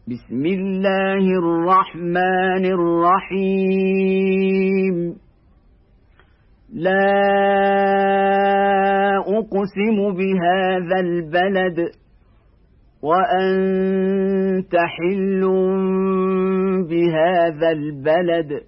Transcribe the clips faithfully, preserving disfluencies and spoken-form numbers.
بسم الله الرحمن الرحيم لا أقسم بهذا البلد وأنت حل بهذا البلد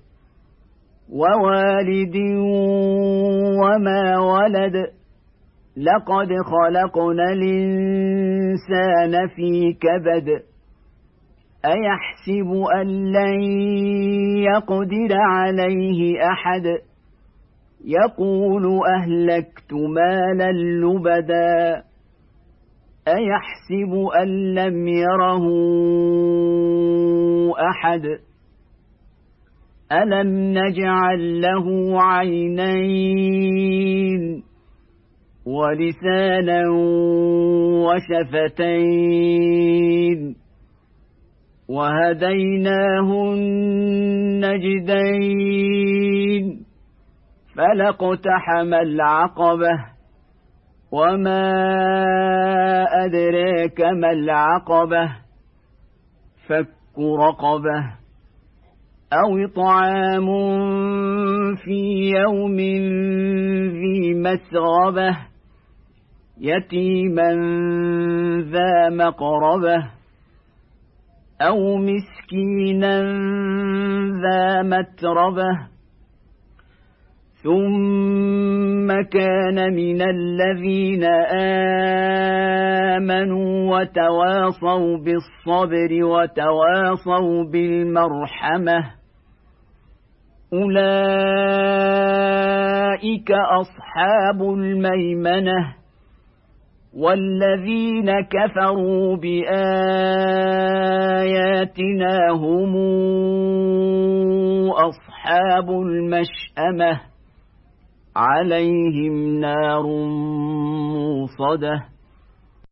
ووالد وما ولد لقد خلقنا الإنسان في كبد أيحسب أن لن يقدر عليه أحد يقول أهلكت مالا لبدا أيحسب أن لم يره أحد ألم نجعل له عينين ولسانا وشفتين وهديناه النجدين فلاقتحم العقبة وما أدراك ما العقبة فك رقبة أو إطعام في يوم ذي مسغبة يتيما ذا مقربة أو مسكينا ذا متربة ثم كان من الذين آمنوا وتواصوا بالصبر وتواصوا بالمرحمة أولئك أصحاب الميمنة والذين كفروا بآياتنا هم أصحاب المشأمة عليهم نار موصدة